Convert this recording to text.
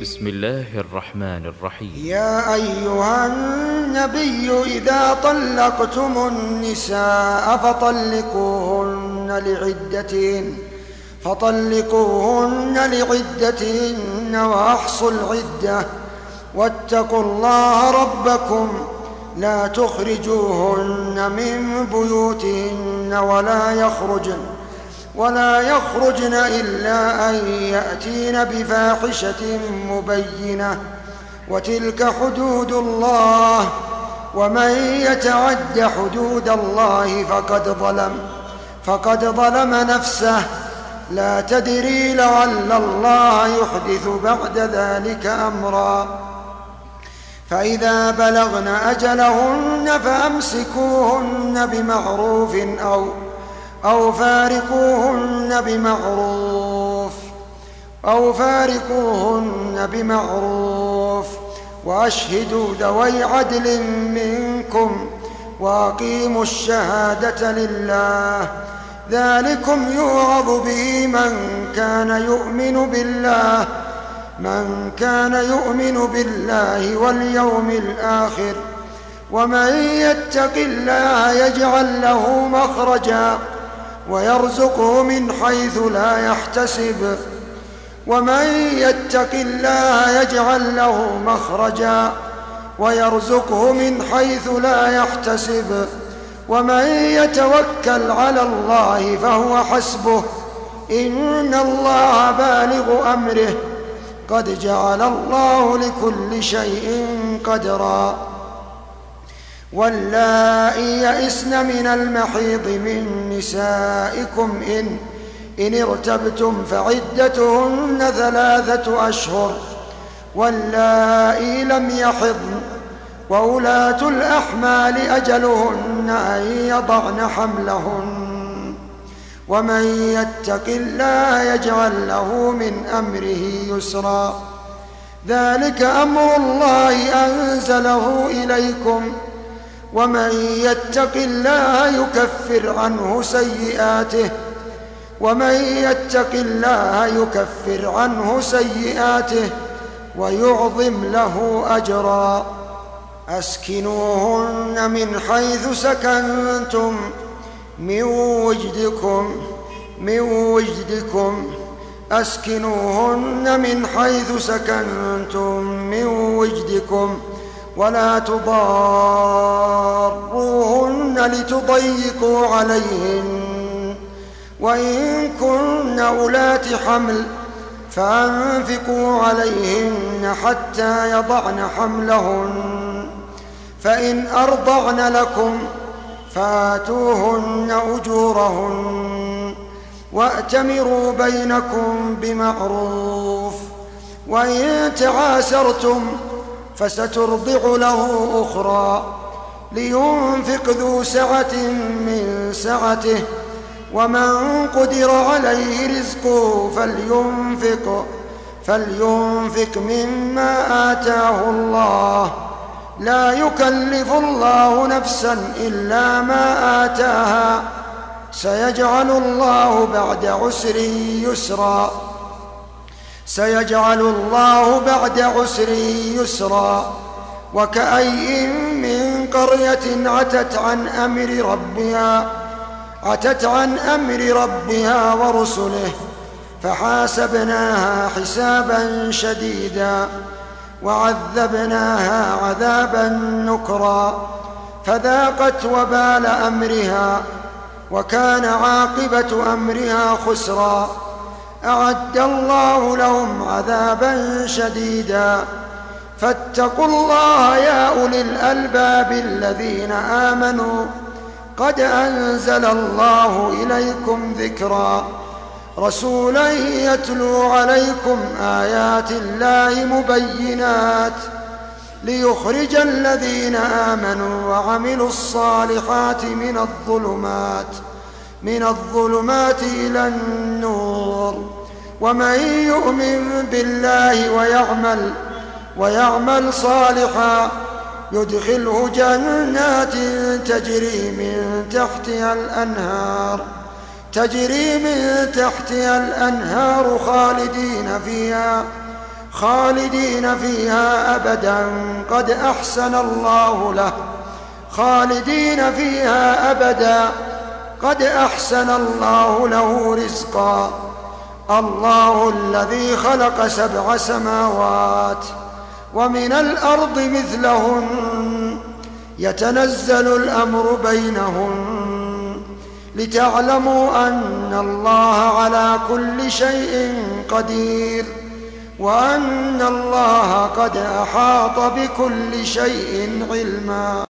بسم الله الرحمن الرحيم. يا أيها النبي إذا طلقتم النساء فطلقوهن لعدتهن وأحصوا العدة واتقوا الله ربكم لا تخرجوهن من بيوتهن ولا يخرجن إلا أن يأتين بفاحشة مبينة وتلك حدود الله ومن يتعد حدود الله فقد ظلم نفسه لا تدري لعل الله يحدث بعد ذلك أمرا فإذا بلغن أجلهن فأمسكوهن بمعروف أو فارقوهن بمعروف وأشهدوا ذوي عدل منكم وأقيموا الشهادة لله ذلكم يوعظ به من كان يؤمن بالله واليوم الآخر ومن يتق الله يجعل له مخرجا ويرزقه من حيث لا يحتسب ومن يتوكل على الله فهو حسبه إن الله بالغ أمره قد جعل الله لكل شيء قدرا واللائي يئسن من المحيض من نسائكم إن ارتبتم فعدتهن 3 أشهر واللائي لم يحضن وأولاة الأحمال أجلهن أن يضعن حملهن ومن يتق الله يجعل له من أمره يسرا ذلك أمر الله أنزله إليكم ومن يتق الله يكفر عنه سيئاته ويعظم له أجرا أسكنوهن من حيث سكنتم من وجدكم ولا تضاروهن لتضيقوا عليهن وإن كن أولات حمل فأنفقوا عليهن حتى يضعن حملهن فإن أرضعن لكم فآتوهن أجورهن وأتمروا بينكم بمعروف وإن تعاسرتم فسترضع له أخرى لينفق ذو سعة من سعته ومن قدر عليه رزقه فلينفق مما آتاه الله لا يكلف الله نفسا إلا ما آتاها سيجعل الله بعد عسر يسرا وكأي من قرية عتت عن أمر ربها ورسله فحاسبناها حسابا شديدا وعذبناها عذابا نكرا فذاقت وبال أمرها وكان عاقبة أمرها خسرا أعد الله لهم عذابا شديدا فاتقوا الله يا أولي الألباب الذين آمنوا قد أنزل الله إليكم ذكرا رسولا يتلو عليكم آيات الله مبينات ليخرج الذين آمنوا وعملوا الصالحات من الظلمات إلى النور ومن يؤمن بالله ويعمل صالحا يدخله جنات تجري من تحتها الأنهار خالدين فيها أبدا قد أحسن الله له خالدين فيها أبدا قد أحسن الله له رزقا الله الذي خلق 7 سماوات ومن الأرض مثلهن يتنزل الأمر بينهن لتعلموا أن الله على كل شيء قدير وأن الله قد أحاط بكل شيء علما.